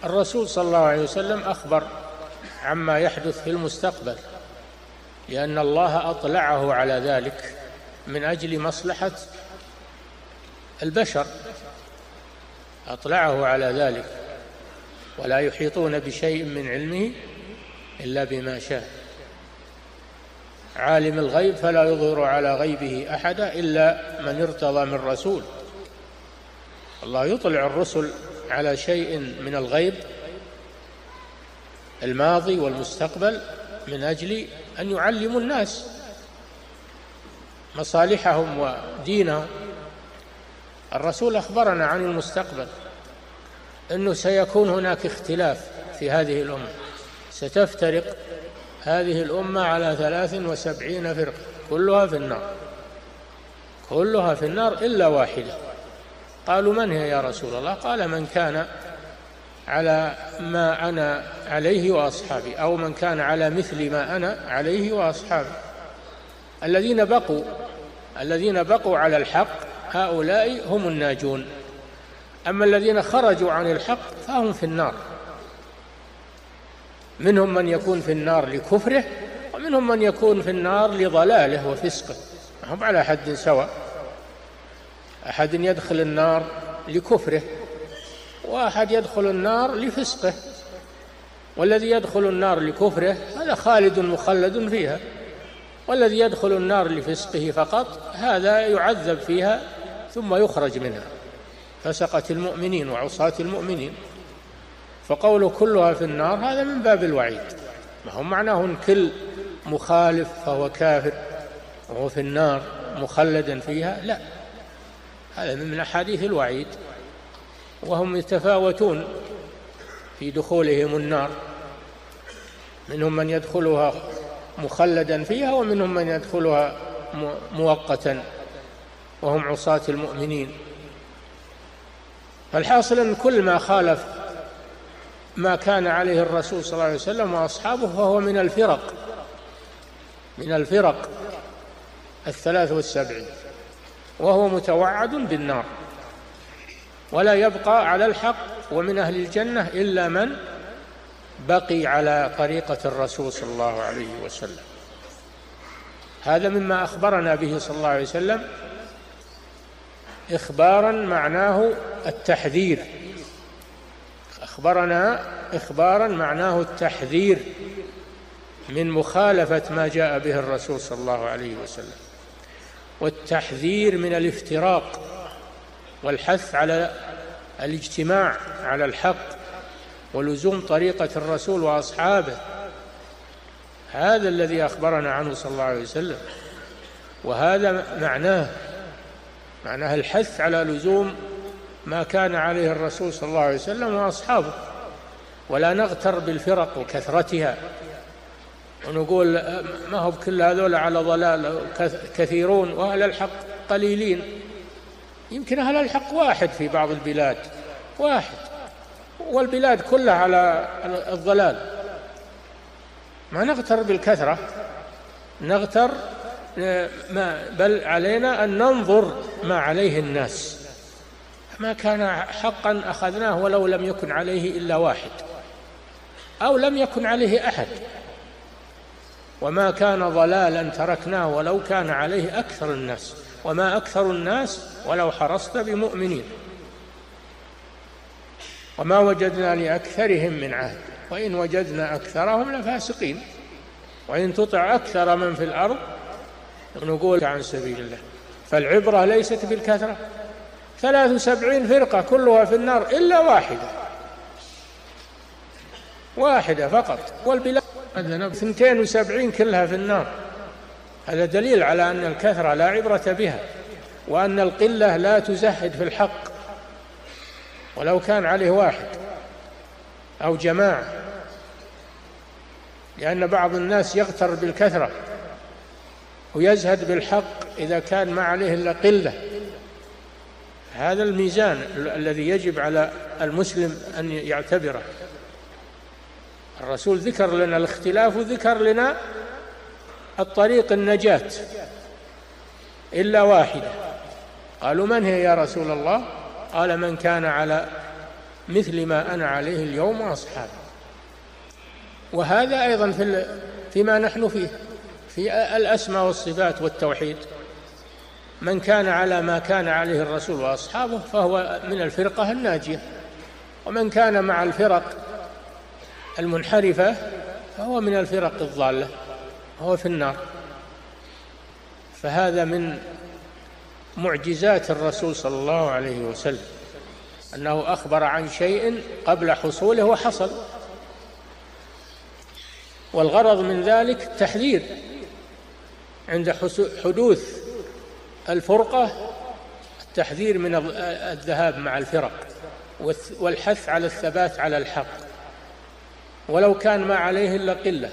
الرسول صلى الله عليه وسلم أخبر عما يحدث في المستقبل، لأن الله أطلعه على ذلك من أجل مصلحة البشر، أطلعه على ذلك، ولا يحيطون بشيء من علمه إلا بما شاء. عالم الغيب فلا يظهر على غيبه أحدا إلا من ارتضى من رسول. الله يطلع الرسل على شيء من الغيب الماضي والمستقبل من أجل أن يعلموا الناس مصالحهم ودينهم. الرسول أخبرنا عن المستقبل أنه سيكون هناك اختلاف في هذه الأمة، ستفترق هذه الأمة على 73 فرقة كلها في النار، كلها في النار إلا واحدة. قالوا من هي يا رسول الله؟ قال من كان على ما أنا عليه وأصحابي، أو من كان على مثل ما أنا عليه وأصحابي. الذين بقوا على الحق هؤلاء هم الناجون، أما الذين خرجوا عن الحق فهم في النار. منهم من يكون في النار لكفره، ومنهم من يكون في النار لضلاله وفسقه، هم على حد سواء. أحد يدخل النار لكفره، وأحد يدخل النار لفسقه، والذي يدخل النار لكفره هذا خالد مخلد فيها، والذي يدخل النار لفسقه فقط هذا يعذب فيها ثم يخرج منها، فسقة المؤمنين وعصاة المؤمنين. فقوله كلها في النار هذا من باب الوعيد، ما هو معناه إن كل مخالف فهو كافر وهو في النار مخلدا فيها، لا، هذا من أحاديث الوعيد. وهم يتفاوتون في دخولهم النار، منهم من يدخلها مخلدا فيها، ومنهم من يدخلها مؤقتا وهم عصاة المؤمنين. فالحاصل أن كل ما خالف ما كان عليه الرسول صلى الله عليه وسلم وأصحابه فهو من الفرق 73، وهو متوعد بالنار، ولا يبقى على الحق ومن أهل الجنة إلا من بقي على طريقة الرسول صلى الله عليه وسلم. هذا مما أخبرنا به صلى الله عليه وسلم إخبارا معناه التحذير، أخبرنا إخبارا معناه التحذير من مخالفة ما جاء به الرسول صلى الله عليه وسلم، والتحذير من الافتراق، والحث على الاجتماع على الحق ولزوم طريقة الرسول وأصحابه. هذا الذي أخبرنا عنه صلى الله عليه وسلم، وهذا معناه الحث على لزوم ما كان عليه الرسول صلى الله عليه وسلم وأصحابه، ولا نغتر بالفرق وكثرتها ونقول ما هو بكل هذول على ضلال كثيرون وأهل الحق قليلين. يمكن أهل الحق واحد في بعض البلاد، واحد، والبلاد كلها على الضلال. ما نغتر بالكثرة، نغتر بل علينا أن ننظر ما عليه الناس. ما كان حقا أخذناه ولو لم يكن عليه إلا واحد أو لم يكن عليه أحد، وما كان ضلالا تركناه ولو كان عليه أكثر الناس، وما أكثر الناس ولو حرصت بمؤمنين، وما وجدنا لأكثرهم من عهد وإن وجدنا أكثرهم لفاسقين وإن تطع أكثر من في الأرض نقول عن سبيل الله. فالعبرة ليست بالكثرة، 73 فرقة كلها في النار إلا واحدة فقط، والبلاد 72 كلها في النار. هذا دليل على أن الكثرة لا عبرة بها، وأن القلة لا تزهد في الحق ولو كان عليه واحد أو جماعة، لأن بعض الناس يغتر بالكثرة ويزهد بالحق إذا كان ما عليه إلا قلة. هذا الميزان الذي يجب على المسلم أن يعتبره. الرسول ذكر لنا الاختلاف وذكر لنا الطريق النجاة إلا واحدة. قالوا من هي يا رسول الله؟ قال من كان على مثل ما أنا عليه اليوم وأصحابي. وهذا أيضا فيما نحن فيه في الأسماء والصفات والتوحيد. من كان على ما كان عليه الرسول وأصحابه فهو من الفرقة الناجية، ومن كان مع الفرق المنحرفة فهو من الفرق الضالة، هو في النار. فهذا من معجزات الرسول صلى الله عليه وسلم أنه أخبر عن شيء قبل حصوله وحصل. والغرض من ذلك التحذير عند حدوث الفرقة، التحذير من الذهاب مع الفرق، والحث على الثبات على الحق ولو كان ما عليه إلا قلة.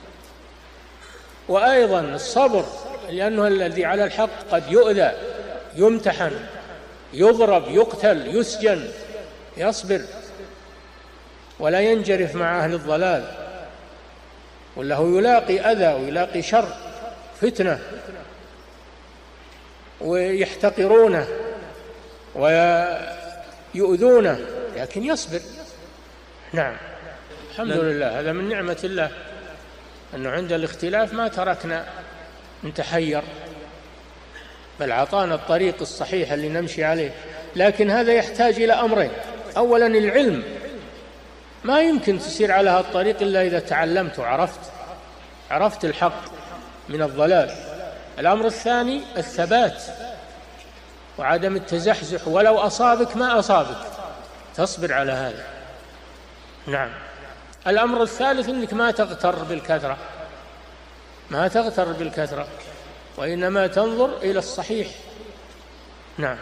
وأيضا الصبر، لأنه الذي على الحق قد يؤذى، يمتحن، يضرب، يقتل، يسجن، يصبر ولا ينجرف مع أهل الضلال، وله يلاقي أذى ويلاقي شر، فتنة، ويحتقرونه ويؤذونه، لكن يصبر. نعم، الحمد لله، هذا من نعمة الله أنه عند الاختلاف ما تركنا نتحير، بل عطانا الطريق الصحيح اللي نمشي عليه. لكن هذا يحتاج إلى أمرين: أولا العلم، ما يمكن تسير على هذا الطريق إلا إذا تعلمت وعرفت الحق من الضلال. الأمر الثاني الثبات وعدم التزحزح، ولو أصابك ما أصابك تصبر على هذا. نعم. الأمر الثالث أنك ما تغتر بالكثرة، ما تغتر بالكثرة، وإنما تنظر إلى الصحيح. نعم.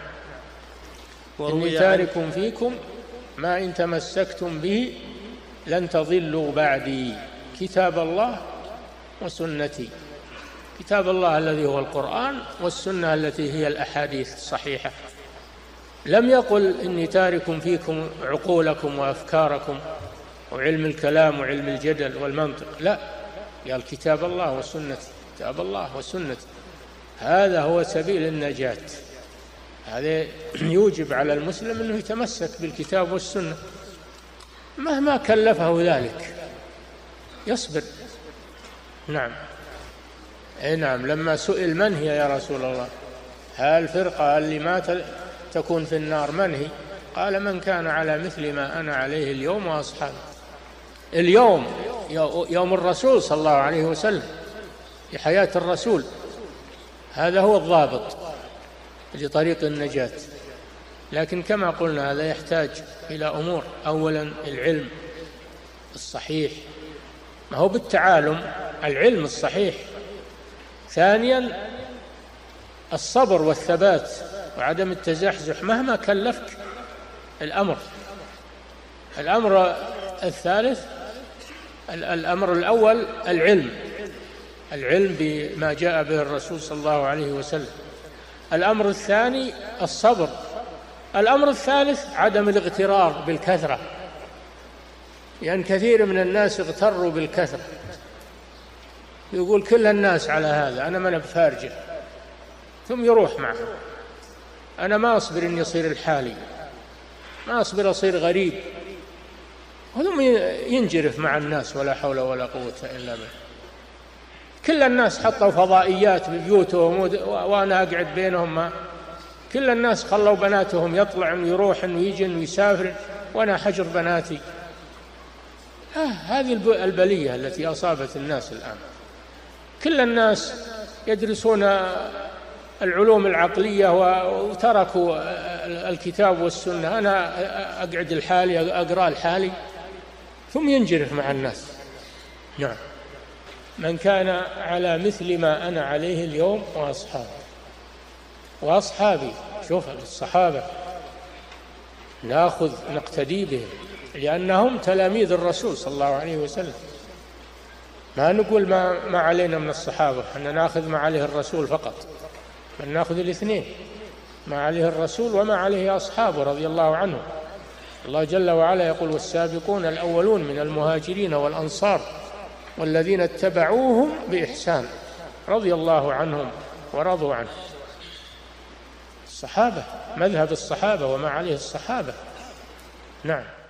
إني تارك فيكم ما إن تمسكتم به لن تضلوا بعدي كتاب الله وسنتي. كتاب الله الذي هو القرآن، والسنة التي هي الأحاديث الصحيحة. لم يقل إني تارك فيكم عقولكم وأفكاركم وعلم الكلام وعلم الجدل والمنطق، لا، قال كتاب الله وسنتي، كتاب الله وسنتي، هذا هو سبيل النجاة. هذا يوجب على المسلم أنه يتمسك بالكتاب والسنة مهما كلفه ذلك، يصبر. نعم. نعم. لما سئل من هي يا رسول الله، هل الفرقة اللي ما تكون في النار من هي؟ قال من كان على مثل ما أنا عليه اليوم وأصحابي. اليوم يوم الرسول صلى الله عليه وسلم، في حياة الرسول، هذا هو الضابط لطريق النجاة. لكن كما قلنا هذا يحتاج إلى أمور: أولا العلم الصحيح، ما هو بالتعالم، العلم الصحيح. ثانيا الصبر والثبات وعدم التزحزح مهما كلفك الأمر. الأمر الثالث، الأمر الأول العلم بما جاء به الرسول صلى الله عليه وسلم. الأمر الثاني الصبر. الأمر الثالث عدم الاغترار بالكثرة، لأن كثير من الناس اغتروا بالكثرة، يقول كل الناس على هذا، أنا من بفارجه، ثم يروح معه. أنا ما أصبر أن يصير الحالي، ما أصبر أصير غريب، ثم ينجرف مع الناس، ولا حول ولا قوة إلا بالله. كل الناس حطوا فضائيات ببيوتهم وأنا أقعد بينهم، كل الناس خلوا بناتهم يطلعن ويروحن ويجن ويسافرن وأنا حجر بناتي. هذه البلية التي أصابت الناس الآن. كل الناس يدرسون العلوم العقلية وتركوا الكتاب والسنة. أنا أقعد الحالي، أقرأ الحالي، ثم ينجرف مع الناس. نعم. من كان على مثل ما أنا عليه اليوم وأصحابي. شوف الصحابة نقتدي بهم لأنهم تلاميذ الرسول صلى الله عليه وسلم. ما نقول ما علينا من الصحابة أن نأخذ ما عليه الرسول فقط، بل نأخذ الاثنين، ما عليه الرسول وما عليه أصحابه رضي الله عنهم. الله جل وعلا يقول: والسابقون الأولون من المهاجرين والأنصار والذين اتبعوهم بإحسان رضي الله عنهم ورضوا عنه. الصحابة، مذهب الصحابة وما عليه الصحابة. نعم.